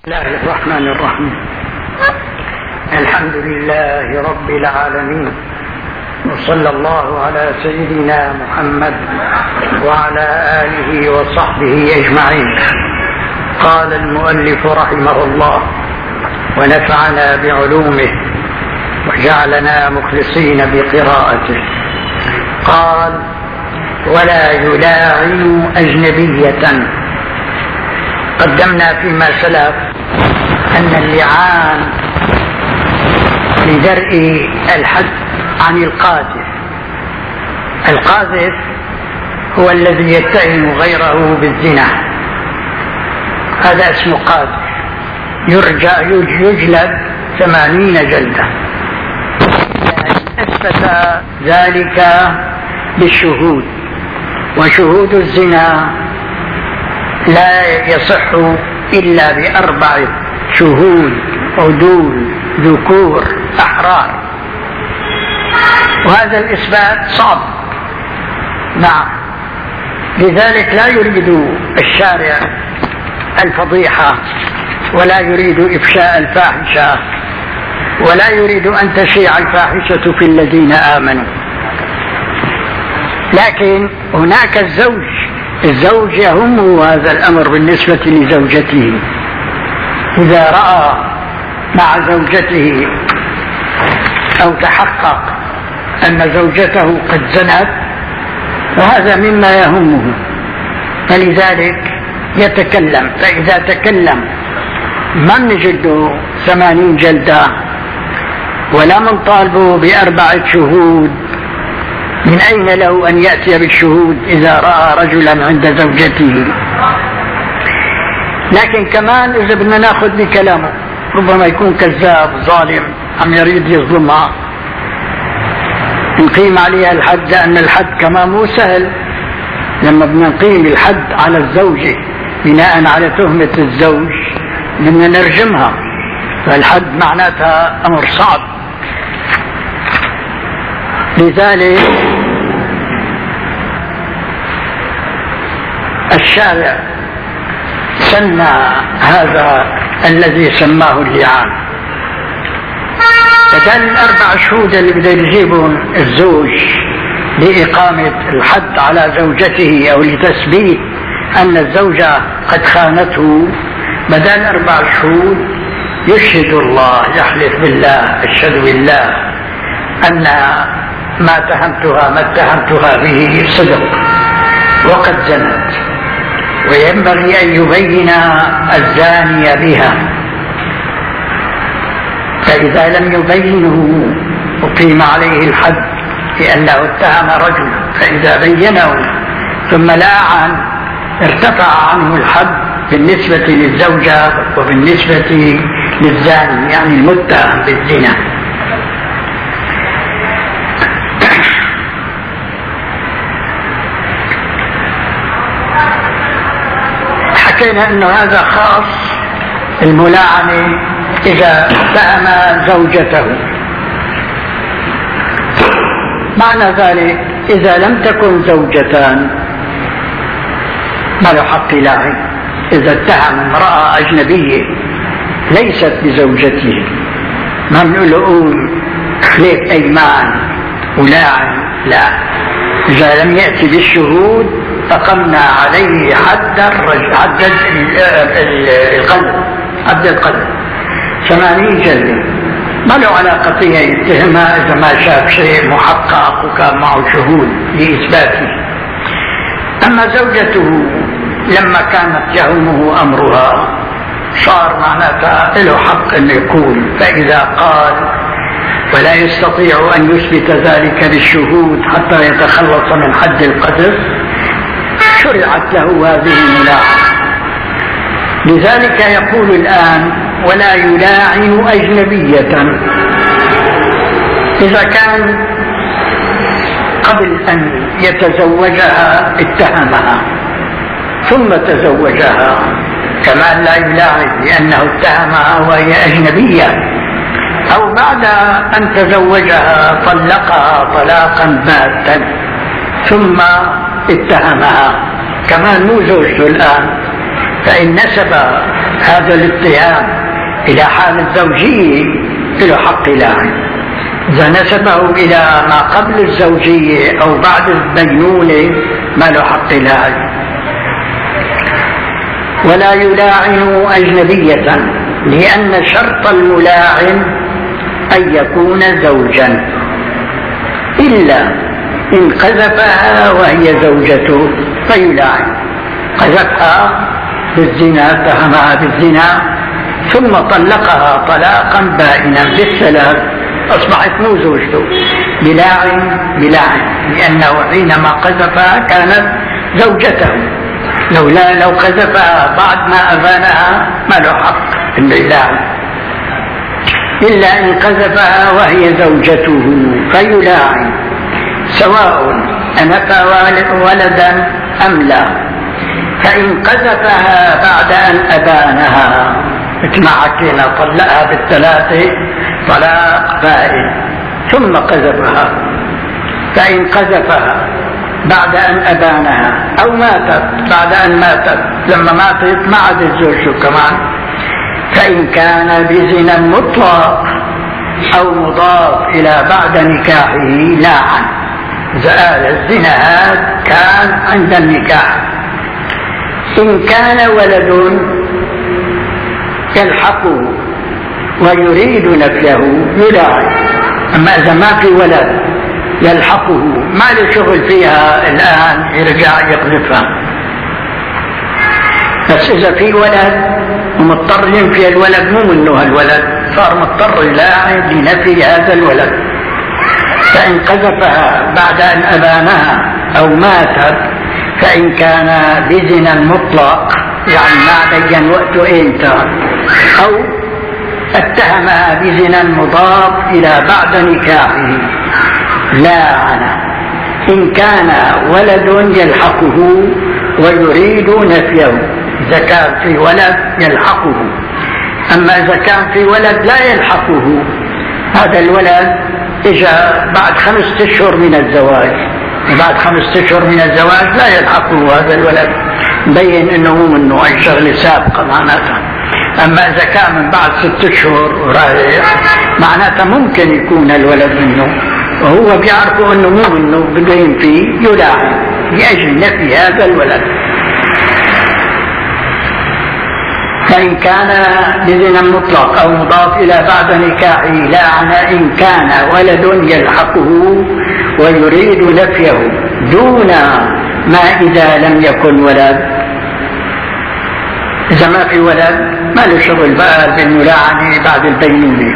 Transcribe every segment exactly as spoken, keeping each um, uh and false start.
بسم الله الرحمن الرحيم. الحمد لله رب العالمين، وصلى الله على سيدنا محمد وعلى آله وصحبه أجمعين. قال المؤلف رحمه الله ونفعنا بعلومه وجعلنا مخلصين بقراءته. قال: ولا يلاعن أجنبية. قدمنا فيما سلف أن اللعان لدرء الحد عن القاذف. القاذف هو الذي يتهم غيره بالزنا، هذا اسمه قاذف، يرجع يجلد ثمانين جلدة. أثبت ذلك بالشهود، وشهود الزنا لا يصح إلا بأربع شهود عدول ذكور أحرار، وهذا الإثبات صعب. نعم، لذلك لا يريد الشارع الفضيحة، ولا يريد إفشاء الفاحشة، ولا يريد أن تشيع الفاحشة في الذين آمنوا. لكن هناك الزوج الزوج يهمه هذا الأمر بالنسبة لزوجته، إذا رأى مع زوجته أو تحقق أن زوجته قد زنت، وهذا مما يهمه، فلذلك يتكلم. فإذا تكلم ما نجده ثمانين جلدة، ولا من طالبه بأربعة شهود. من أين له أن يأتي بالشهود إذا رأى رجلا عند زوجته؟ لكن كمان إذا بدنا ناخذ بكلامه، ربما يكون كذاب ظالم عم يريد يظلمها، نقيم عليها الحد، لأن الحد كمان مو سهل. لما بدنا نقيم الحد على الزوجة بناء على تهمة الزوج بدنا نرجمها، فالحد معناتها أمر صعب. لذلك الشارع سن هذا الذي سماه اللعان. بدل الأربع شهود اللي بده يجيبهم الزوج لإقامة الحد على زوجته أو لتثبيت أن الزوجة قد خانته، بدل أربع شهود يشهد الله، يحلف بالله، أشهد بالله أن ما اتهمتها ما اتهمتها به صدق وقد زنت، وينبغي أن يبين الزاني بها. فإذا لم يبينه أقيم عليه الحد لأنه اتهم رجلا، فإذا بينه ثم لاعن ارتفع عنه الحد بالنسبة للزوجة وبالنسبة للزاني، يعني المتهم بالزنا. حكينا أنه هذا خاص الملاعنة إذا اتهم زوجته. معنى ذلك إذا لم تكن زوجتان ما له حق لاعن. إذا اتهم امرأة أجنبية ليست بزوجته ما بنقول له قول خليت أيمان ولاعن، لا. إذا لم يأتي بالشهود فقمنا عليه حد الرجل، حد القلب، حد القلب ثمانين جلدة. ما له علاقة فيها يتهمها إذا ما شاف شيء محقق وكان معه شهود لإثباته. أما زوجته لما كانت يهمه أمرها صار معناتها له حق أن يقول. فإذا قال ولا يستطيع أن يثبت ذلك بالشهود حتى يتخلص من حد القذف، شرعت له هذه الملاعنة. لذلك يقول الآن: ولا يلاعن أجنبية. إذا كان قبل أن يتزوجها اتهمها ثم تزوجها كمان لا يلاعن لأنه اتهمها وهي أجنبية، أو بعد أن تزوجها طلقها طلاقا باتا ثم اتهمها كمان مو زوجته الآن، فإن نسب هذا الاتهام إلى حال الزوجية له حق لاعن. إذا نسبه إلى ما قبل الزوجية أو بعد البينونة ما له حق لاعن. ولا يلاعن أجنبية، لأن شرط الملاعن أن يكون زوجا، إلا إن قذفها وهي زوجته فيلاعن. قذفها بالزنا، اتهمها بالزنا ثم طلقها طلاقا بائنا بالثلاث، أصبحت مو زوجته، بلاعن بلاعن، لأنه حينما قذفها كانت زوجته. لولا لو قذفها بعد ما أبانها ما له حق إنه يلاعن، إلا إن قذفها وهي زوجته فيلاعن، سواء أنفى ولدا أم لا. فإن قذفها بعد أن أبانها، مثل ما حكينا طلقها بالثلاثة طلاق بائن ثم قذفها، فإن قذفها بعد أن أبانها أو ماتت بعد أن ماتت، لما ماتت ما عاد الزوج كمان، فإن كان بزنا مطلق أو مضاف إلى بعد نكاحه لاعن. زال الزنا هذا كان عند النكاح. إن كان ولد يلحقه ويريد نفيه يلاعن. أما إذا ما في ولد يلحقه ما له شغل فيها الآن يرجع يقذفها، بس إذا في ولد ومضطر ينفي الولد مو منه الولد، صار مضطر يلاعن لنفي هذا الولد. فإن قذفها بعد أن أبانها أو ماتت، فإن كان بزنا مطلق يعني ما بين وقته إمتى، أو اتهمها بزنا مضاف إلى بعد نكاحه لاعن. إن كان ولد يلحقه ويريد نفيه، إذا كان في ولد يلحقه. أما إذا كان في ولد لا يلحقه، هذا الولد إجا بعد خمسة أشهر من الزواج، بعد خمسة أشهر من الزواج لا يلحقه هذا الولد، مبين إنه مو منه أي شغلة سابقة معناتها. أما إذا كان من بعد ست أشهر ورايح معناتها ممكن يكون الولد منه، وهو بيعرفه إنه مو منه بده ينفيه يلاعن لأجل نفي هذا الولد. فإن كان بزنا مطلق أو مضاف إلى بعد نكاحه لاعن. إن كان ولد يلحقه ويريد نفيه دون ما إذا لم يكن ولد. إذا ما في ولد ما له شغل بقى بالملاعنة بعد البينونة.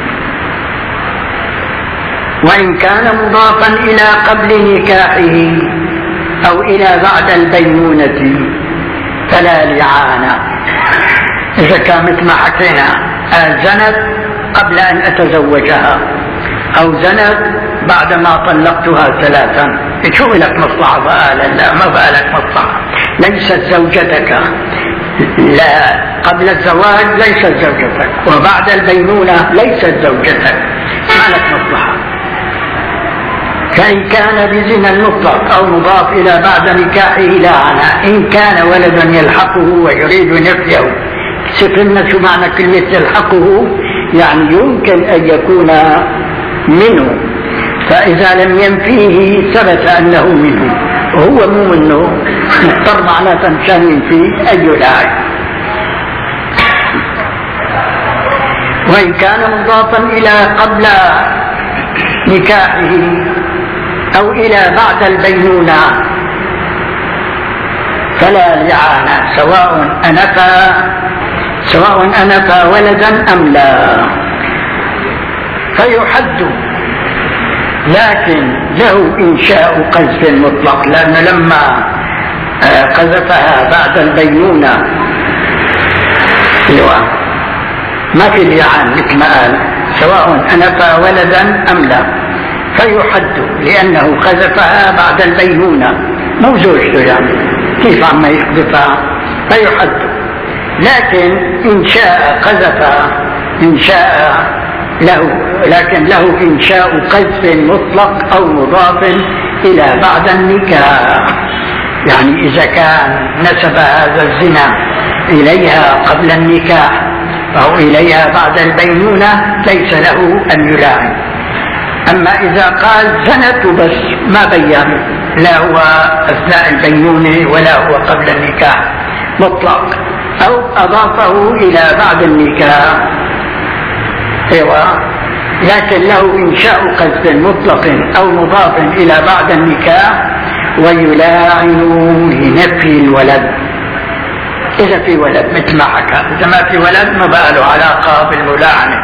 وإن كان مضافا إلى قبل نكاحه أو إلى بعد البينونة فلا لعان. إذا كان مثل ما حكينا زنت قبل أن أتزوجها أو زنت بعد ما طلقتها ثلاثا، شو لك مصلحة بقى؟ لا ما بقى لك مصلحة، ليست زوجتك. لا قبل الزواج ليست زوجتك، وبعد البينونة ليست زوجتك، ما لك مصلحة. فإن كان بزنا مطلق أو مضاف إلى بعد نكاحه لاعن. إن كان ولد يلحقه ويريد نفيه، سفلنا شو معنى كلمة يلحقه؟ يعني يمكن أن يكون منه، فإذا لم ينفيه ثبت أنه منه وهو مو منه، مضطر معناته مشان ينفيه أي لاعب. وإن كان مضافا إلى قبل نكاحه أو إلى بعد البينونة فلا لعان، سواء أنفى سواء أنفى ولدا أم لا، فيحد. لكن له إنشاء قذف مطلق، لأن لما قذفها بعد البينونة ما في لعان مثل ما قال، سواء أنفى ولدا أم لا، فيحد لأنه قذفها بعد البينونة مو زوجته، يعني كيف عما يقذفها فيحد. لكن إن شاء قذف إن شاء له لكن له إنشاء قذف مطلق أو مضاف إلى بعد النكاح. يعني إذا كان نسب هذا الزنا إليها قبل النكاح أو إليها بعد البينونة ليس له أن يلاعن. أما إذا قال زنت بس ما بين، لا هو أثناء البينونة ولا هو قبل النكاح مطلق، أو أضافه إلى بعد النكاح، ايوه، لكن له إنشاء قذف مطلق أو مضاف إلى بعد النكاح، ويلاعن لنفي الولد إذا في ولد، مثل ما حكى. إذا ما في ولد ما بقى له علاقة بالملاعنة.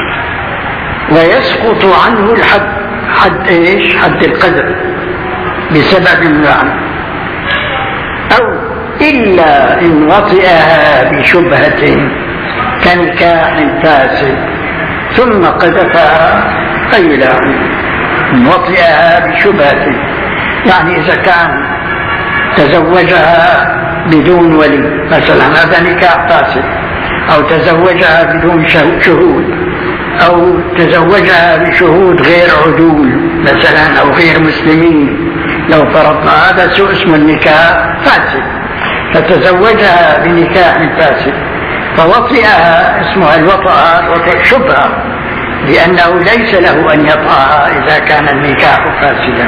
ويسقط عنه الحد، حد إيش؟ حد القذف بسبب الملاعنة. أو إلا إن وطئها بشبهة كنكاح فاسد ثم قذفها فيلاعن. إن وطئها بشبهة يعني إذا كان تزوجها بدون ولي مثلا، هذا نكاح فاسد، أو تزوجها بدون شهود، أو تزوجها بشهود غير عدول مثلا أو غير مسلمين، لو فرضنا هذا سوء اسم النكاح فاسد، فتزوجها بنكاح فاسد فوطئها، اسمها الوطأ وطئ شبهة، لأنه ليس له أن يطأها إذا كان النكاح فاسدا.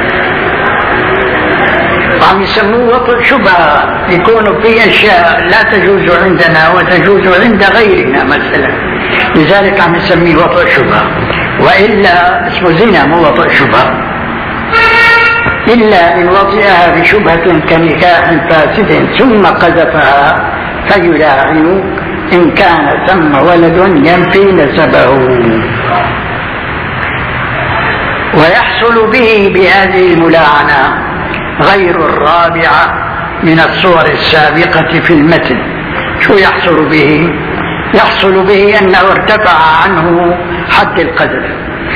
عم يسموه وطئ شبهة، يكون في أشياء لا تجوز عندنا وتجوز عند غيرنا مثلا، لذلك عم يسميه وطئ شبهة، وإلا اسمه زنا مو وطئ شبهة. إلا إن وطئها بشبهة كنكاح فاسد ثم قذفها فيلاعن إن كان ثم ولد ينفي نسبه. ويحصل به بهذه الملاعنة غير الرابعة من الصور السابقة في المتن. شو يحصل به؟ يحصل به أنه ارتفع عنه حد القذف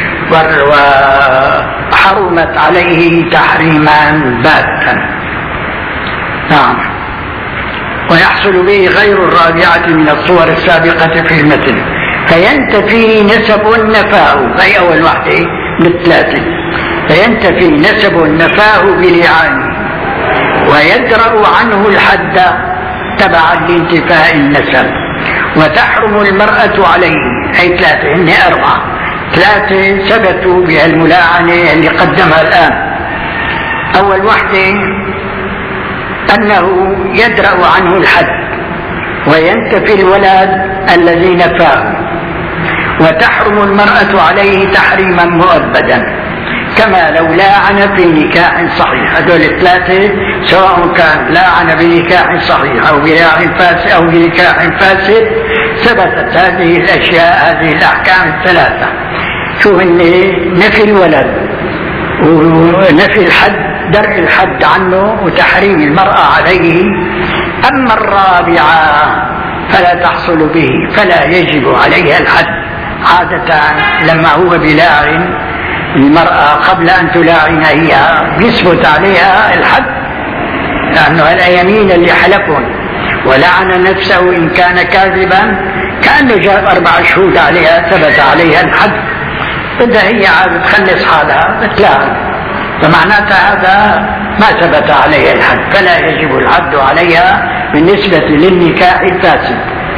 وحرمت عليه تحريما باتا. نعم. ويحصل به غير الرابعة من الصور السابقة في المتن، فينتفي نسب النفاء، هي أول واحدة من الثلاثة، فينتفي نسب النفاه بلعانه، ويدرأ عنه الحد تبعا لانتفاء النسب، وتحرم المرأة عليه. أي ثلاثة، هن أربعة، ثلاثة ثبتوا بهالملاعنة اللي قدمها الآن. أول واحدة أنه يدرأ عنه الحد وينتفي الولد الذي نفاه، وتحرم المرأة عليه تحريما مؤبدا كما لو لاعن في نكاح صحيح. هذول الثلاثة سواء كان لاعن بنكاح صحيح أو بنكاح فاسد أو بنكاح فاسد، ثبتت هذه الأشياء، هذه الأحكام الثلاثة. شو هن؟ نفي الولد، ونفي الحد، درء الحد عنه، وتحريم المرأة عليه. أما الرابعة فلا تحصل به، فلا يجب عليها الحد عادة. لما هو بلاعن المرأة قبل أن تلاعن هي يثبت عليها الحد، لأنه اليمين اللي حلفون ولعن نفسه إن كان كاذبا كأنه جاب أربع شهود عليها، ثبت عليها الحد. بدها هي عاد تخلص حالها بتلاعن، فمعناتها هذا ما ثبت عليها الحد، فلا يجب الحد عليها بالنسبة للنكاح الفاسد.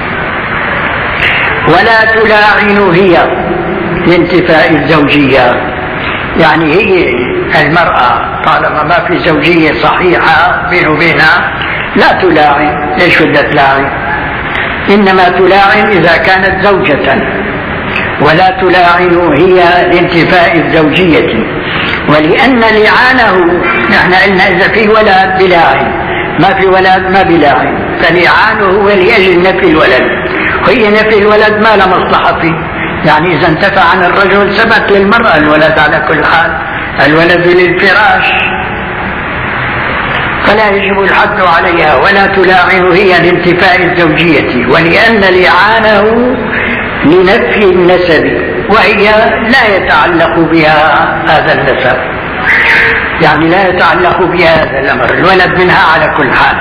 ولا تلاعن هي لانتفاء الزوجية، يعني هي المرأة طالما ما في زوجية صحيحة بينه وبينها لا تلاعن. ليش بدها تلاعن؟ إنما تلاعن إذا كانت زوجة، ولا تلاعن هي لانتفاء الزوجية. ولأن لعانه، نحن قلنا إذا في ولد بلاعن، ما في ولد ما بلاعن، فلعانه هو لأجل نفي الولد، وهي نفي الولد ما له مصلحة فيه. يعني إذا انتفى عن الرجل ثبت للمرأة الولد على كل حال، الولد للفراش، فلا يجب الحد عليها. ولا تلاعن هي لانتفاء الزوجية، ولأن لعانه لنفي النسب، وهي لا يتعلق بها هذا النسب، يعني لا يتعلق بها هذا الأمر، الولد منها على كل حال.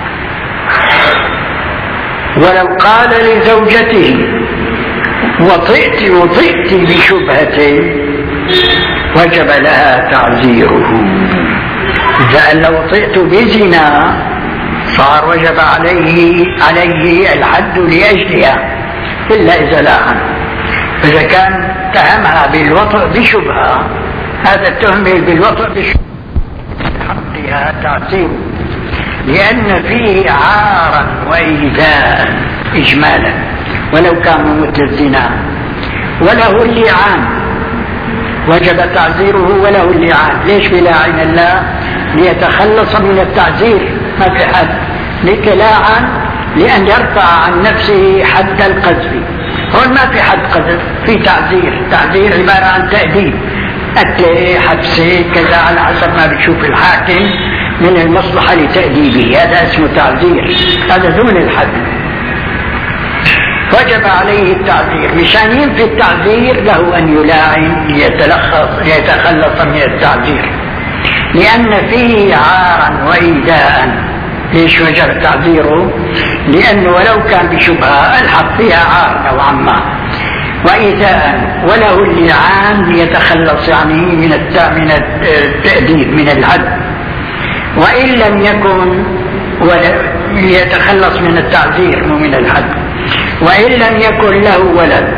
ولو قال لزوجته وطئت وطئت بشبهة وجب لها تعزيره. إذا لو طئت بزنا صار وجب عليه عليه الحد لأجلها إلا إذا لا عنه. إذا كان اتهمها بالوطء بشبهة، هذا التهمة بالوطء بشبهة حقها تعزير، لأن فيه عارا وإيذاء إجمالا ولو كان مثل الزنا، وله اللعان وجب تعزيره وله اللعان. ليش بلاعن الله؟ ليتخلص من التعزير، ما في حد لكلاعن لأن يرفع عن نفسه حد القذف. هون ما في حد قذف، في تعزير. تعزير عبارة عن تأديب، قتل، حبسه، كذا على حسب ما بتشوف الحاكم من المصلحة لتأديبه، هذا اسمه تعزير، هذا دون الحد. وجب عليه التعزير، مشان ينفي التعزير له أن يلاعن ليتلخص ليتخلص من التعزير، لأن فيه عارا وإيذاء. ليش وجب تعزيره؟ لأنه ولو كان بشبهة الحق فيها عار نوعا ما وإيذاء، وله اللعان ليتخلص يعني من التأديب من الحد. وإن لم يكن ليتخلص من التعزير ومن الحد، وإن لم يكن له ولد.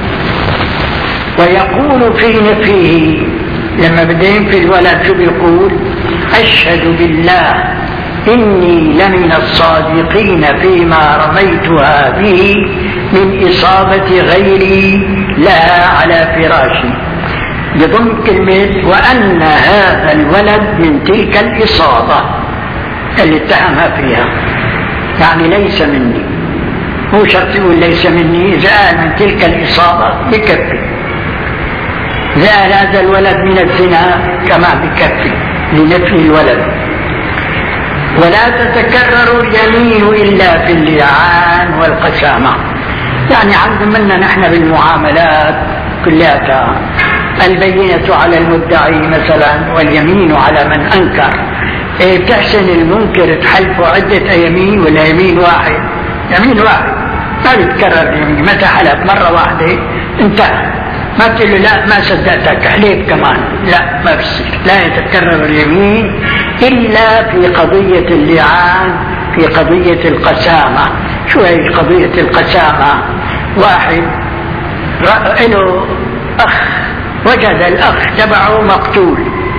ويقول في نفيه لما بدين في الولد شو بيقول؟ أشهد بالله إني لمن الصادقين فيما رميتها به من إصابة غيري لها على فراشي، بضم كلمة وأن هذا الولد من تلك الإصابة اللي اتهمها فيها، يعني ليس مني. هو شرط يقول ليس مني، إذا قال من تلك الإصابة بكفي، إذا قال هذا الولد من الزنا كما بكفي لنفي الولد. ولا تتكرر اليمين إلا في اللعان والقسامة. يعني عندنا منا نحن بالمعاملات كلها البينة على المدعي مثلا واليمين على من أنكر. إيه بتحسن المنكر تحلفه عدة يمين ولا يمين واحد؟ يمين واحد، ما بيتكرر اليمين. متى حلف مرة واحدة انتهى، ما بتقول له لا ما صدقتك حليف كمان، لا ما بصير. لا يتكرر اليمين إلا في قضية اللعان، في قضية القسامة. شو هي قضية القسامة؟ واحد له أخ، وجد الأخ تبعه مقتول،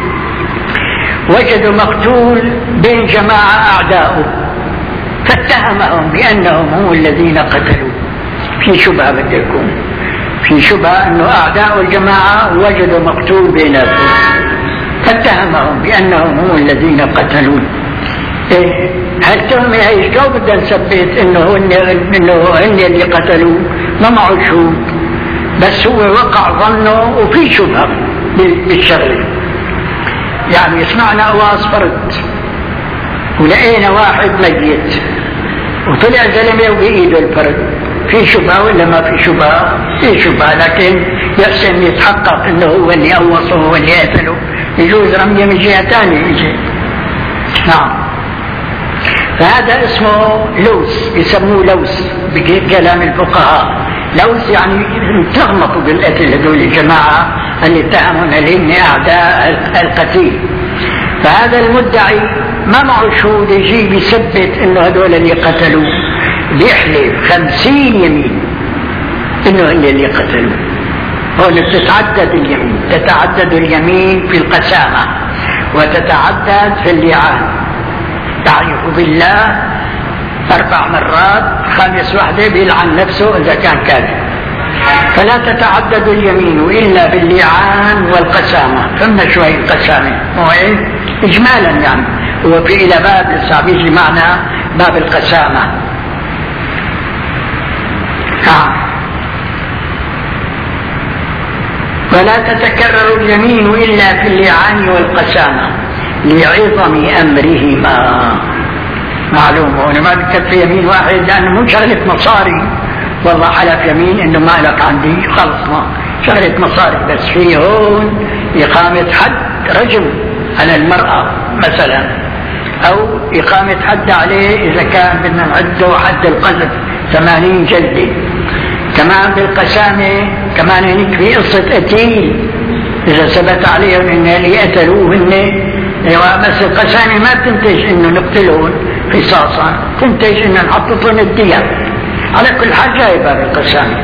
وجدوا مقتول بين جماعة أعداؤه، فاتهمهم بأنهم هم الذين قتلوا. في شبهة بده يكون في شبهة أنه أعداء الجماعة وجدوا مقتول بيناتهم، فاتهمهم بأنهم هم الذين قتلوا. إيه هل تهمة هي شو بدنا نثبت إنه هن إنه هن اللي قتلوا؟ ما معه شهود، بس هو وقع ظنه وفي شبهة بالشغل. يعني سمعنا أواص فرد ولقينا واحد ميت وطلع زلمة وبإيده الفرد، في شبهة ولا ما في شبهة؟ في شبهة، لكن يحسن يتحقق انه هو اللي اوصه هو اللي قتله، يجوز رميه من جهة ثانية يجي. نعم، فهذا اسمه لوس، يسموه لوس بكلام الفقهاء. لوس يعني تغمطوا بالقتل هذول الجماعة اللي اتهمون هن اعداء القتيل. فهذا المدعي ما معه شهود يجي بيثبت انه هذول اللي قتلوا، بيحلف خمسين يمين انه هن اللي قتلوا. هون بتتعدد اليمين، تتعدد اليمين في القسامة وتتعدد في اللعان. تعرف بالله أربع مرات، خامس واحدة بيلعن نفسه إذا كان كاذب. فلا تتعدد اليمين إلا باللعان والقسامة. فهمنا شوي القسامة هو إيه؟ إجمالا يعني هو في إلى باب لسه بيجي معنا باب القسامة. آه. ولا تتكرر اليمين إلا في اللعان والقسامة لعظم أمرهما. معلوم هنا ما بكفي يمين واحد لأنه مو شغلة مصاري، والله حلف يمين إنه مالك عندي خلص، ما شغلة مصاري. بس في هون إقامة حد رجم على المرأة مثلا، أو إقامة حد عليه إذا كان بدنا نعده حد القذف ثمانين جلدة. كمان بالقسامة كمان هناك في قصة قتيل، إذا ثبت عليهم إن اللي قتلوه هن ايوه بس القسامة ما تنتج انه نقتلهم قصاصا، تنتج انه نحططهم الدية. على كل حال جاي باب القسامة.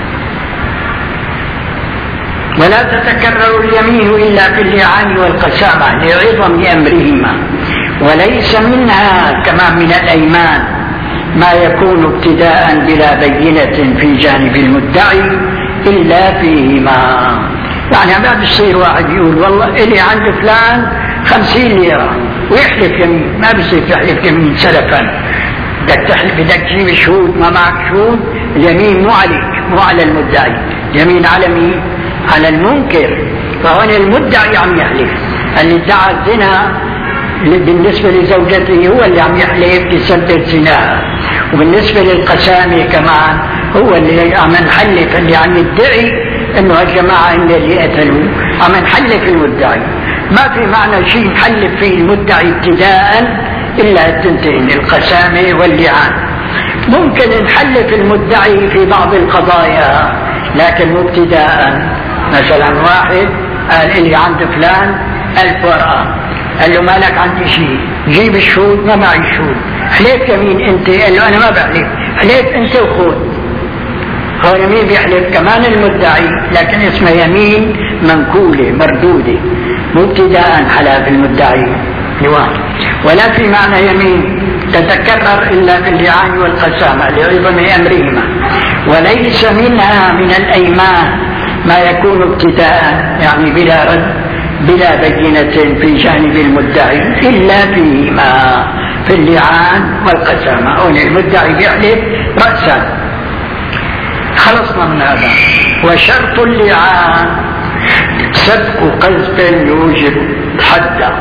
ولا تتكرر اليمين إلا في اللعان والقسامة لعظم أمرهما، وليس منها كما من الأيمان ما يكون ابتداء بلا بينة في جانب المدعي إلا فيهما. يعني ما بيصير واحد يقول والله إلي عند فلان خمسين ليرة ويحلف يمين، ما بيصير تحلف يمين سلفا، بدك تحلف بدك تجيب شهود، ما معك شهود اليمين مو عليك مو على المدعي، يمين على مين؟ على المنكر. فهون المدعي عم يحلف، اللي ادعى الزنا بالنسبة لزوجته هو اللي عم يحلف بسبب زناها، وبالنسبة للقسامة كمان هو اللي عم نحلف، اللي عم يدعي انه هالجماعة هم اللي قتلوا، عم نحلف المدعي. ما في معنى شيء نحلف فيه المدعي ابتداء الا التنتين القسامة واللعان. ممكن نحلف المدعي في بعض القضايا لكن مو ابتداء. مثلا واحد قال لي عند فلان ألف ورقة، قال له مالك عندي شيء، جيب الشهود، ما معي شهود، حليف يمين انت، قال له انا ما بحلف، حليف انت وخذ. هون مين بيحلف؟ كمان المدعي، لكن اسمه يمين منكولة مردودة، مو ابتداء حلاف المدعي. ولا في معنى يمين تتكرر إلا في اللعان والقسامة لعظم أمرهما، وليس منها من الأيمان ما يكون ابتداء يعني بلا رد بلا بينة في جانب المدعي إلا فيهما، في اللعان والقسامة. هون المدعي بيحلف رأسا. خلصنا من هذا. وشرط اللعان سبق قذف يوجب حدا.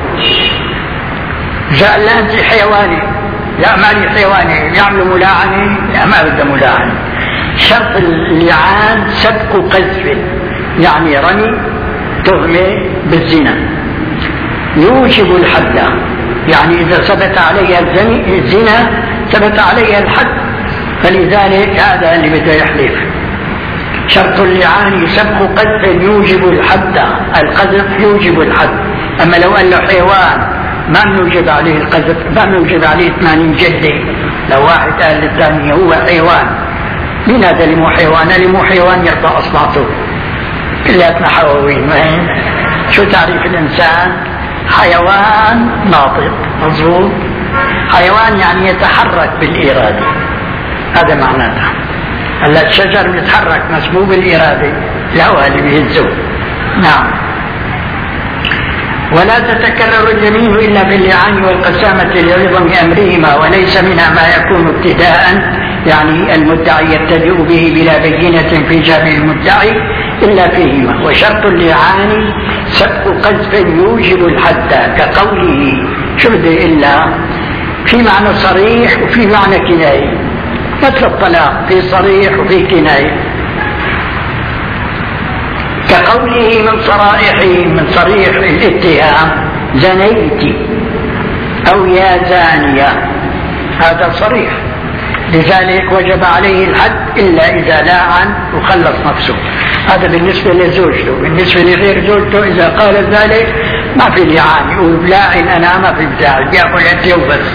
جاء لا انت حيواني، لا مالي حيواني، يعملوا ملاعنة، لا ما بده ملاعنة. شرط اللعان سبق قذف، يعني رمي تهمة بالزنا يوجب الحد، يعني إذا ثبت عليها الزنا ثبت عليها الحد، فلذلك هذا اللي بده يحلف. شرط اللعان سبق قذف يوجب الحد، القذف يوجب الحد. أما لو قال له حيوان ما بنوجب عليه القذف، ما بنوجب عليه ثمانين جلدة. لو واحد قال للثاني هو حيوان، مين هذا اللي مو حيوان؟ اللي مو حيوان يرفع أصبعته، كلياتنا حواوين. شو تعريف الإنسان؟ حيوان ناطق، مظبوط. حيوان يعني يتحرك بالإرادة، هذا معناته. هلا الشجر بيتحرك بس مو بالإرادة، لا هو اللي بيهزه. نعم. ولا تتكرر اليمين إلا باللعان والقسامة لعظم أمرهما، وليس منها ما يكون ابتداء يعني المدعي يبتدئ به بلا بينة في جانب المدعي إلا فيهما. وشرط اللعان سبق قذف يوجب الحد، كقوله شو بده إلا، في معنى صريح وفي معنى كناية، مثل الطلاق في صريح وفي كناية. كقوله من صرائحه، من صريح الاتهام زنيت أو يا زانية، هذا صريح، لذلك وجب عليه الحد إلا إذا لاعن وخلص نفسه. هذا بالنسبة لزوجته. بالنسبة لغير زوجته إذا قال ذلك ما في لعان، يقول لاعن أنا ما في بتاعي، بيأكل أنت وبس.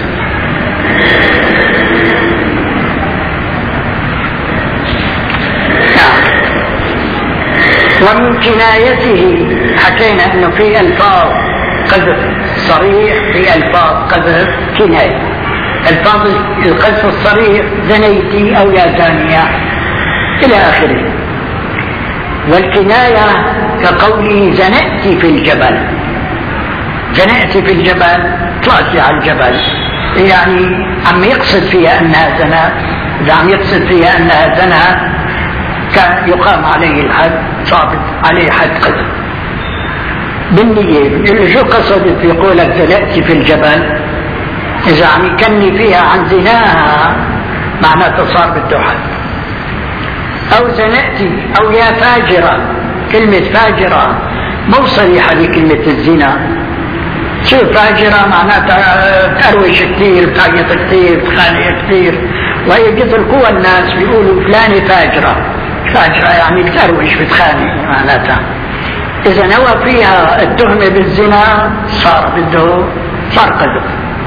ومن كنايته حكينا انه في الفاظ قذف صريح، في الفاظ قذف كناية. الفاظ القذف الصريح زنيتي او يا زانية الى اخره. والكناية كقوله زنأتي في الجبل، زنأتي في الجبل، طلعتي على الجبل، يعني عم يقصد فيها انها زنات. اذا عم يقصد فيها انها زنات كان يقام عليه الحد، صابت عليه حد قذف بالنية. بيقول له شو قصدت في قولك زنأتي في الجبل؟ إذا عم يكني فيها عن زناها معناته صار بده حد. أو زنأتي أو يا فاجرة، كلمة فاجرة مو صريحة بكلمة الزنا. شو فاجرة معناتها تروش كثير، بتعيط كثير، بتخانق كثير، وهي بيطلقوها الناس بيقولوا فلانة فاجرة. فاجرة يعني بتروش بتخانق معناتها. إذا نوى فيها التهمة بالزنا صار بده صار قذف،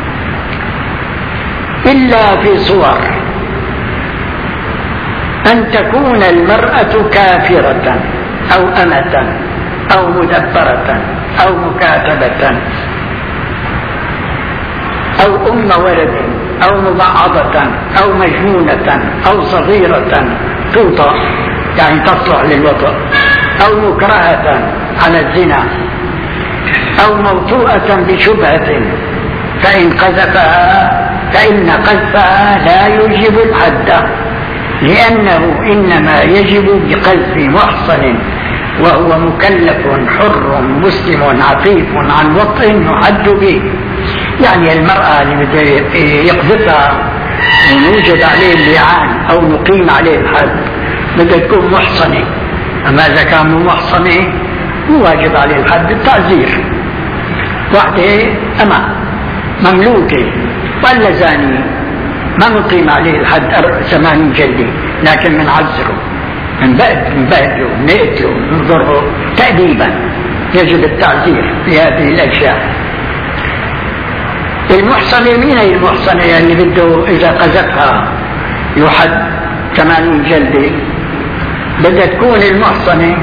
إلا في صور: أن تكون المرأة كافرة أو أمة أو مدبرة أو مكاتبة أو أم ولد أو مبعضة أو مجنونة أو صغيرة توطأ يعني تصلح للوطأ، أو مكرهة على الزنا، أو موطوءة بشبهة، فإن قذفها فإن قذفها لا يوجب الحد، لأنه إنما يجب بقذف محصن وهو مكلف حر مسلم عفيف عن وطء يحد به. يعني المرأة اللي بده يقذفها ونوجد عليه اللعان أو نقيم عليه الحد بدها تكون محصنة، أما إذا كان مو محصنة مو واجب عليه الحد التعزير. واحدة أما مملوكة ولا زاني ما نقيم عليه الحد ثمانين جلدة، لكن من عزره من بهدله نقتله نضره تأديبا، يجب التعزير في هذه الأشياء. المحصنة مين هي المحصنة؟ يعني بده إذا قذفها يحد ثمانين جلدة. بدها تكون المحصنة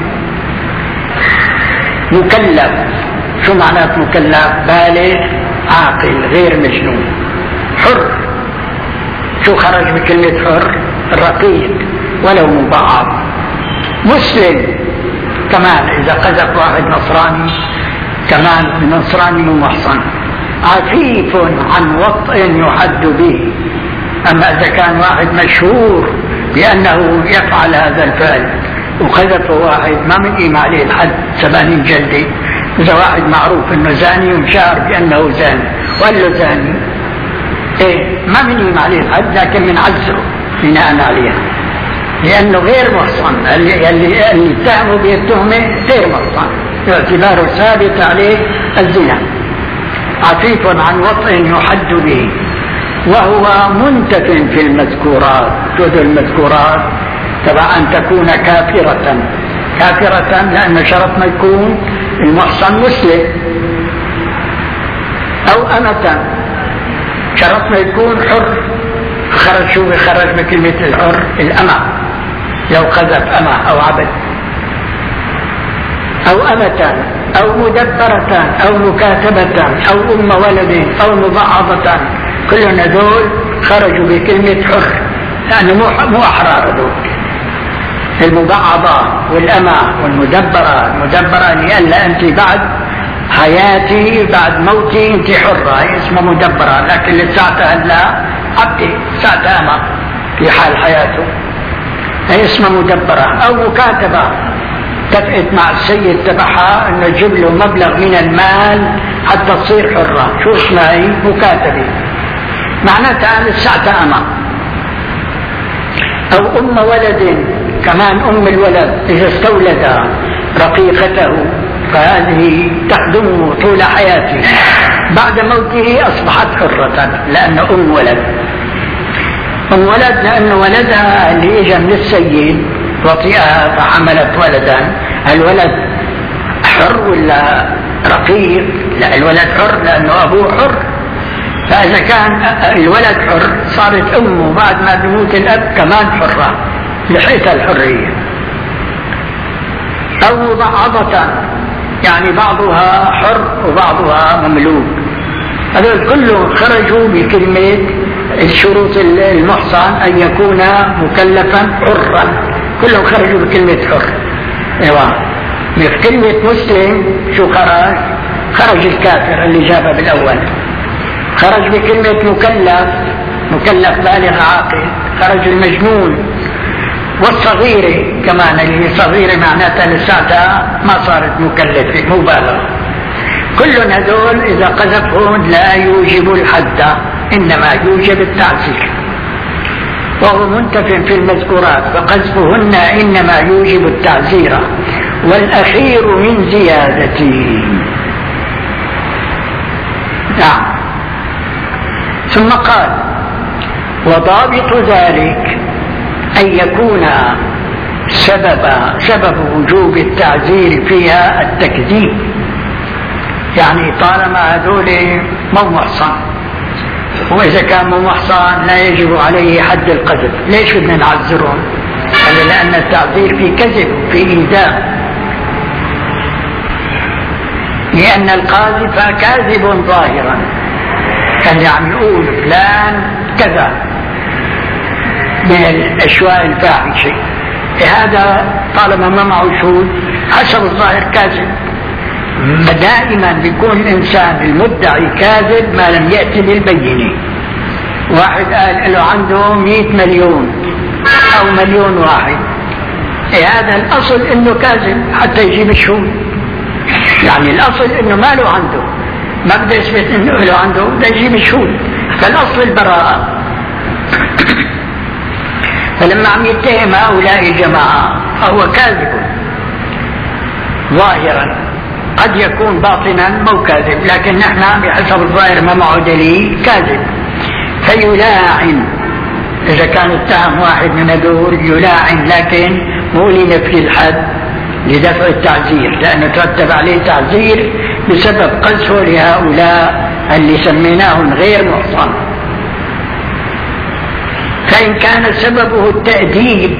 مكلف. شو معنات مكلف؟ بالغ عاقل غير مجنون حر. شو خرج بكلمة حر؟ رقيق ولو مبعض. مسلم كمان إذا قذف واحد نصراني كمان النصراني مو محصن. عفيف عن وطء يحد به، أما إذا كان واحد مشهور بأنه يفعل هذا الفعل وقذف واحد ما من عليه الحد ثمانين جلدة. إذا واحد معروف أنه زاني ومشار بأنه زاني وقال له زاني إيه ما من عليه الحد، لكن من عزره بناء عليها، لأنه غير محصن. اللي اللي اللي اتهموا بالتهمة غير محصن باعتباره ثابت عليه الزنا. عفيف عن وطء يحد به، وهو منتف في المذكورات. جزء المذكورات تبع أن تكون كافرة. كافرة لأن شرط ما يكون المحصن مسلم، أو أمة شرط ما يكون حر. خرج شو خرج بكلمة الحر؟ الأمة لو قذف أمة أو عبد، أو أمة أو مدبرة أو مكاتبة أو أم ولد أو مبعضة، كل هذول خرجوا بكلمة حر لأنه مو مو أحرار. هذول المبعضة والأمة والمدبرة. المدبرة لألا أنت بعد حياتي بعد موتي أنت حرة، هي اسمها مدبرة، لكن لساعتها هلا عبدي ساعتها أمة في حال حياته هي اسمها مدبرة. أو مكاتبة اتفقت مع السيد تبعها انه يجيب له مبلغ من المال حتى تصير حرة. شو اسمها هي؟ مكاتبة. معناتها لساعتها أمة. أو أم ولد كمان، أم الولد إذا استولد رقيقته فهذه تخدمه طول حياته، بعد موته أصبحت حرة لأنه أم ولد. أم ولد لأن ولدها اللي إجا من السيد وطئها فحملت ولدا. الولد حر ولا رقيق؟ لا، الولد حر لأنه أبوه حر. فإذا كان الولد حر صارت أمه بعد ما بيموت الأب كمان حرة، لحقتها الحرية. أو مبعضة يعني بعضها حر وبعضها مملوك. هذول كلهم خرجوا بكلمة الشروط المحصن أن يكون مكلفا حرا، كلهم خرجوا بكلمة حر. ايوه بكلمة مسلم شو خرج؟ خرج الكافر اللي جابها بالأول. خرج بكلمة مكلف، مكلف بالغ عاقل. خرج المجنون والصغيرة كمان، اللي صغيرة معناتها لساتها ما صارت مكلفة مبالغة. كل هذول إذا قذفهم لا يوجب الحد، إنما يوجب التعزير. وهو منتف في المذكورات، فقذفهن إنما يوجب التعزير، والأخير من زيادته. نعم. ثم قال: وضابط ذلك أن يكون سبب سبب وجوب التعزير فيها التكذيب، يعني طالما هذول مو محصن، وإذا كان مو محصن لا يجب عليه حد القذف، ليش بدنا نعذرهم؟ قال لأن التعذير في كذب في إيذاء، لأن القاذف كاذب ظاهرا، كان عم يقول فلان كذا من الأشواء الفاحشة، هذا طالما ما معه شهود حسب الظاهر كاذب. دائما بيكون الإنسان المدعي كاذب ما لم يأتي بالبينة. واحد قال له عنده مئة مليون أو مليون واحد، هذا الأصل إنه كاذب حتى يجيب الشهود، يعني الأصل إنه ما له عنده، ما بده يثبت إنه له عنده، بده يجيب الشهود، فالأصل البراءة. فلما عم يتهم هؤلاء الجماعة فهو كاذب ظاهرا، قد يكون باطنا مو كاذب، لكن نحن بحسب الظاهر ما معه دليل كاذب، فيلاعن. إذا كان اتهم واحد من هذول يلاعن، لكن مو لنفي الحد، لدفع التعزير، لأنه ترتب عليه تعزير بسبب قذفه لهؤلاء اللي سميناهم غير محصن. فإن كان سببه التأديب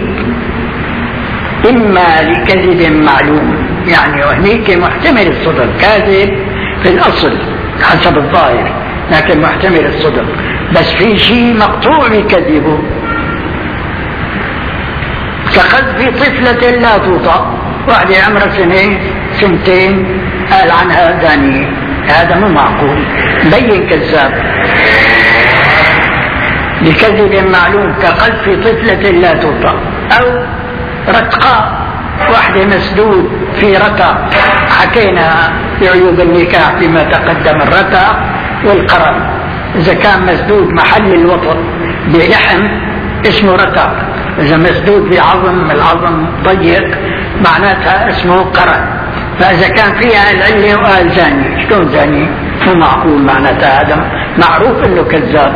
إما لكذب معلوم، يعني وهنيك محتمل الصدق، كاذب في الأصل حسب الظاهر لكن محتمل الصدق، بس في شيء مقطوع بكذبه، كقذف طفلة لا توطأ، واحدة عمرها سنة سنتين قال عنها زانية، هذا مو معقول، بين كذاب بكذب معلوم، كقذف طفلة لا توطأ. أو رتقاء، واحدة مسدود في رتق، حكينا في عيوب النكاح فيما تقدم الرتق والقرن، إذا كان مسدود محل الوطن بلحم اسمه رتق، إذا مسدود بعظم العظم ضيق معناتها اسمه قرن. فإذا كان فيها العلة وقال زاني، شلون زاني؟ مو معقول، معناتها هذا معروف إنه كذاب.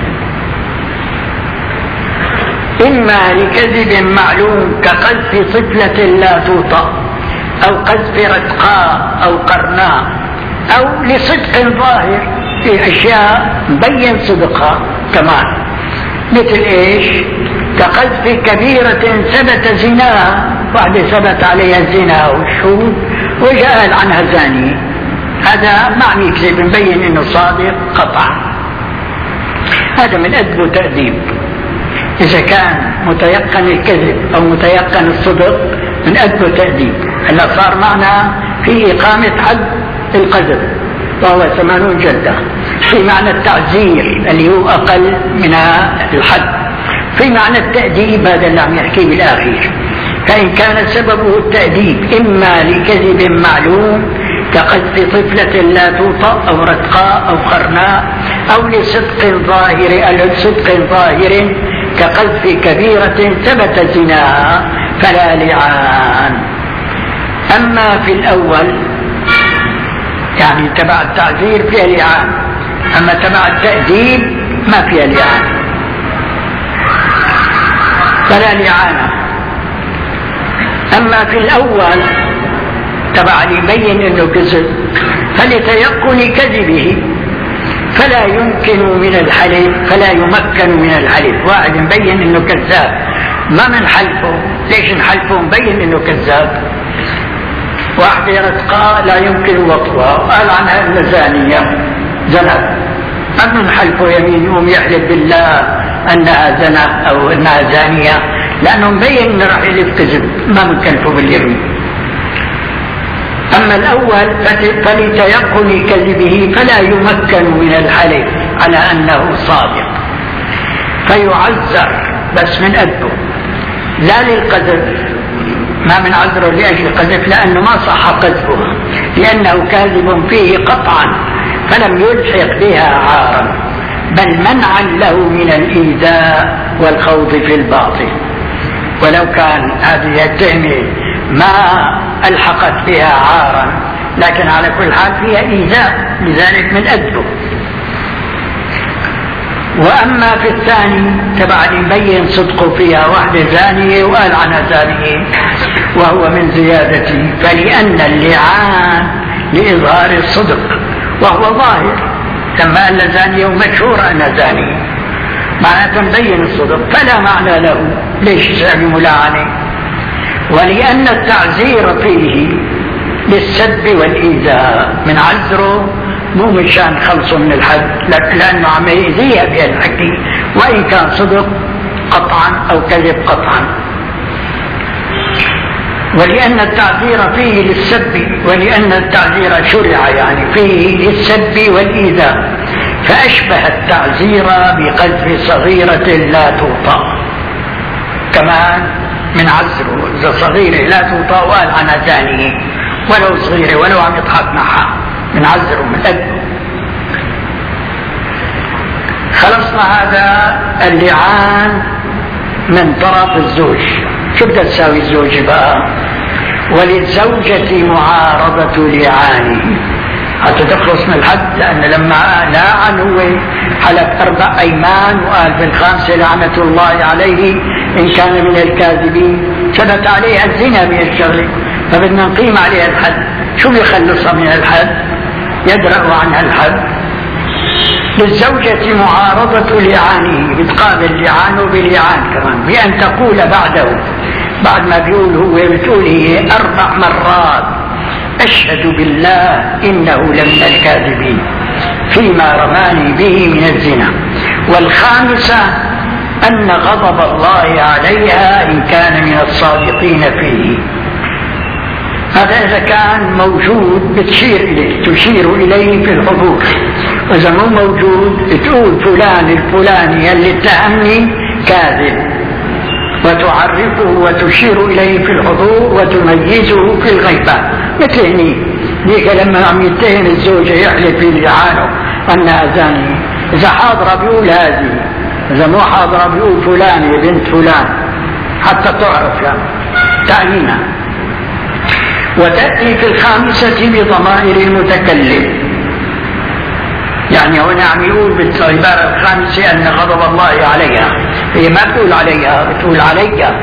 إما لكذب معلوم كقذف طفلة لا توطأ، أو قذف رتقاء أو قرناء، أو لصدق ظاهر في أشياء بين صدقها كمان، مثل إيش؟ كقذف كبيرة ثبت زناها، واحدة ثبت عليها الزنا والشهود وجاء عنها زاني، هذا معني يكذب، مبين إنه صادق قطعا، هذا من أدب وتأديب. إذا كان متيقن الكذب أو متيقن الصدق من أدب وتأديب. هلا صار معنا في إقامة حد القذف وهو ثمانون جلدة، في معنى التعزير اللي هو أقل من الحد، في معنى التأديب هذا اللي عم يحكيه بالآخير. فإن كان سببه التأديب إما لكذب معلوم كقذف طفلة لا توطأ أو رتقاء أو قرناء، أو لصدق ظاهر أو لصدق ظاهر كقذف كبيرة ثبت زناها فلا لعان. أما في الأول يعني تبع التعذير فيها لعان، أما تبع التأديب ما فيها لعان، فلا لعان. أما في الأول تبع يبين أنه كذب فلتيقن كذبه فلا يمكن من الحلف، فلا يمكن من الحلف. واحد مبين انه كذاب ما من حلفه، ليش نحلفه؟ مبين انه كذاب. واحدة رتقاء لا يمكن وطئها وقال عنها انها زانية زنت، ما من حلفه يمين يوم يحلف بالله انها زنت او انها زانية، لانه مبين انه راح يحلف كذب، ما مكلفه باليمين. أما الأول فلتيقن كذبه فلا يمكن من الحلف على أنه صادق، فيعذر بس من أدبه لا للقذف، ما من عذره لأجل القذف لأنه ما صح قذفه، لأنه كاذب فيه قطعا فلم يلحق بها عارا، بل منعا له من الإيذاء والخوض في الباطل. ولو كان هذه التهمة ما ألحقت بها عارا، لكن على كل حال فيها إيذاء، لذلك من أدبه. وأما في الثاني تبع يبين صدقه فيها واحدة زانية وقال عنها زانية وهو من زيادته، فلأن اللعان لإظهار الصدق وهو ظاهر، لما قال زانية ومشهور أنها زانية معناته مبين الصدق فلا معنى له، ليش يسمى ملاعنة؟ ولأن التعزير فيه للسب والإيذاء من عذره مو مشان خلصه من الحد، لأنه عم يأذيها بهالحكي وإن كان صدق قطعا أو كذب قطعا. ولأن التعذير فيه للسب، ولأن التعذير شرع يعني فيه للسب والإيذاء، فأشبه التعذير بقذف صغيرة لا توطأ، كمان من عذره إذا صغيرة لا توطأ وقال عنها زانية ولو صغيرة ولو عم يضحك معها من عذره من أجله. خلصنا هذا اللعان من طرف الزوج. شو بدها تساوي الزوج بقى؟ وللزوجة معارضة لعانه حتى تخلص من الحد، لأن لما لاعن هو حلف أربع أيمان وقال في الخامسة لعنة الله عليه إن كان من الكاذبين، ثبت عليها الزنا من الشغل، فبدنا نقيم عليها الحد. شو يخلصها من الحد؟ يدرأ عنها الحد. للزوجة معارضة لعانه، بتقابل لعانه بلعان كمان، بأن تقول بعده بعد ما بيقول هو بتقول هي أربع مرات أشهد بالله إنه لمن الكاذبين فيما رماني به من الزنا، والخامسة أن غضب الله عليها إن كان من الصادقين فيه. هذا إذا كان موجود بتشير إليه، تشير إليه في الحضور، وإذا مو موجود تقول فلان الفلاني اللي اتهمني كاذب، وتعرفه وتشير إليه في الحضور وتميزه في الغيبات. مثل هني ديك لما عم يتهم الزوجة يحلف في لعانه أنها زانية، إذا حاضرة بيقول هذه، إذا مو حاضرة بيقول فلان بنت فلان حتى تعرف يعني تعيينها. وتأتي في الخامسة بضمائر المتكلم، يعني هنا عم يقول بالعبارة الخامسة أن غضب الله عليها، هي ما بتقول عليها بتقول عليها.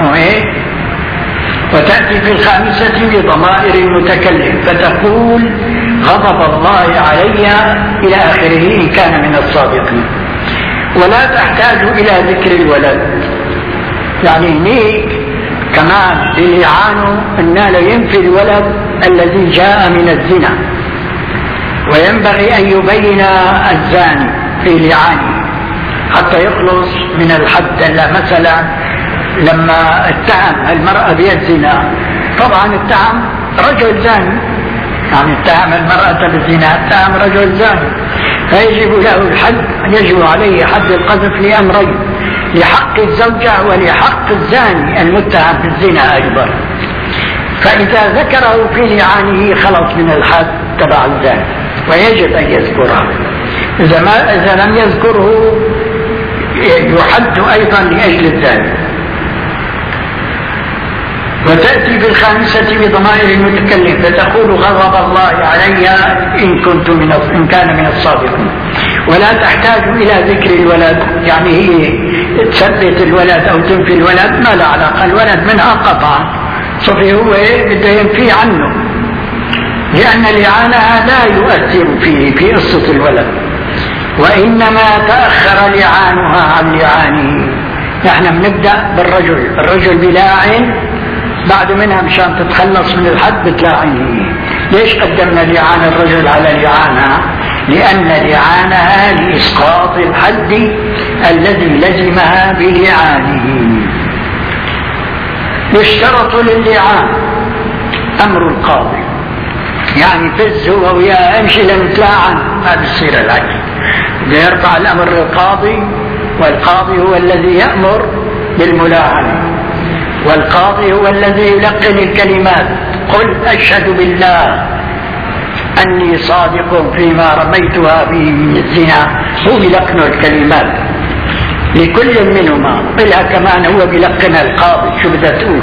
وتأتي في الخامسة بضمائر المتكلم فتقول غضب الله عليها إلى آخره إن كان من الصادقين، ولا تحتاج إلى ذكر الولد. يعني هنيك كمان للعانه أن لا ينفي الولد الذي جاء من الزنا، وينبغي أن يبين الزاني في لعانه حتى يخلص من الحد. مثلا لما اتهم المرأة بالزنا، طبعا اتهم رجل زاني، يعني اتهم المرأة بالزنا اتهم رجل زاني، فيجب له الحد، يجب عليه حد القذف لأمرين، لحق الزوجة ولحق الزاني المتهم بالزنا أيضا. فإذا ذكره في لعانه خلص من الحد تبع الزاني، ويجب أن يذكره. إذا, ما إذا لم يذكره يحد أيضا لأجل الزاني. وتأتي بالخامسة بضمائر المتكلم فتقول غضب الله علي إن كنت من إن كان من الصادقين، ولا تحتاج إلى ذكر الولد، يعني هي تثبت الولد أو تنفي الولد ما لا علاقة، الولد منها قطعا، صفي هو بده ينفي عنه، لأن لعانها لا يؤثر فيه في قصة الولد، وإنما تأخر لعانها عن لعانه. نحن بنبدأ بالرجل، الرجل بلاعن بعد منها مشان تتخلص من الحد بتلاعنه. ليش قدمنا لعان الرجل على لعانها؟ لأن لعانها لإسقاط الحد الذي لزمها بلعانه. يشترط للعان أمر القاضي، يعني فز هو وياه امشي لنتلاعن، ما بتصير العجل، بيرفع الأمر للقاضي، والقاضي هو الذي يأمر بالملاعنة، والقاضي هو الذي يلقن الكلمات. قل أشهد بالله أني صادق فيما رميتها به من الزنا، هو يلقن الكلمات لكل منهما، قلها كمان هو بيلقن القاضي شو بدها تقول.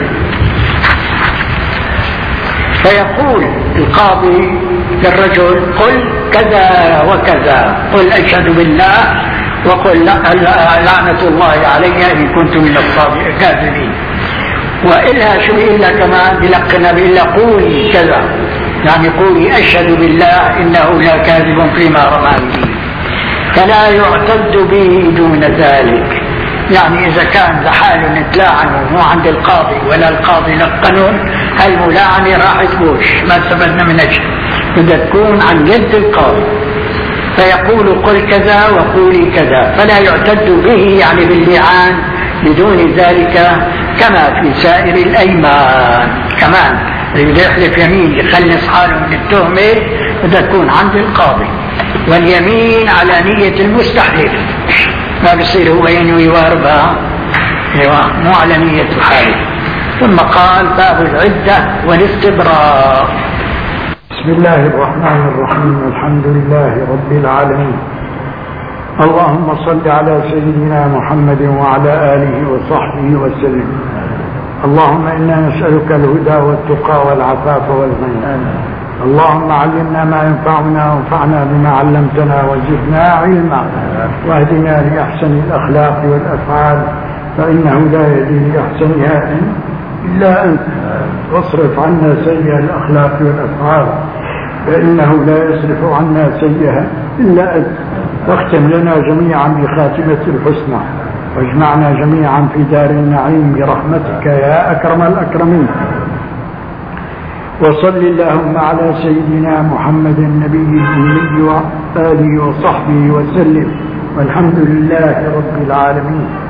فيقول القاضي للرجل قل كذا وكذا، قل أشهد بالله وقل لعنة الله علي إن كنت من الكاذبين. وإلا شو إلا كمان بلقنا بإلا قولي كذا، يعني قولي أشهد بالله إنه لا كاذب فيما رمى به، فلا يعتد به دون ذلك. يعني إذا كان لحال نتلاعن مو عند القاضي ولا القاضي لقنون، هالملاعنة راح تبوش، ما استفدنا من شيء. بدها تكون عن يد القاضي، فيقول قل كذا وقولي كذا، فلا يعتد به يعني باللعان بدون ذلك، كما في سائر الأيمان. كمان اللي يحلف يمين يخلص حاله من التهمة بدها تكون عند القاضي، واليمين على نية المستحلف، ما بصير هو ينوي واربها مو على نية حاله. ثم قال باب العدة والاستبراء. بسم الله الرحمن الرحيم، الحمد لله رب العالمين، اللهم صل على سيدنا محمد وعلى آله وصحبه وسلم. اللهم إنا نسألك الهدى والتقى والعفاف والغنى. اللهم علمنا ما ينفعنا وانفعنا بما علمتنا وزدنا علما، واهدنا لأحسن الأخلاق والأفعال، فإنه لا يهدي لأحسنها إلا أنت، واصرف عنا سيئة الأخلاق والأفعال، فإنه لا يصرف عنا سيئها إلا أنت. واختم لنا جميعا بخاتمة الحسنى، واجمعنا جميعا في دار النعيم برحمتك يا أكرم الأكرمين. وصل اللهم على سيدنا محمد النبي الأمي وآله وصحبه وسلم، والحمد لله رب العالمين.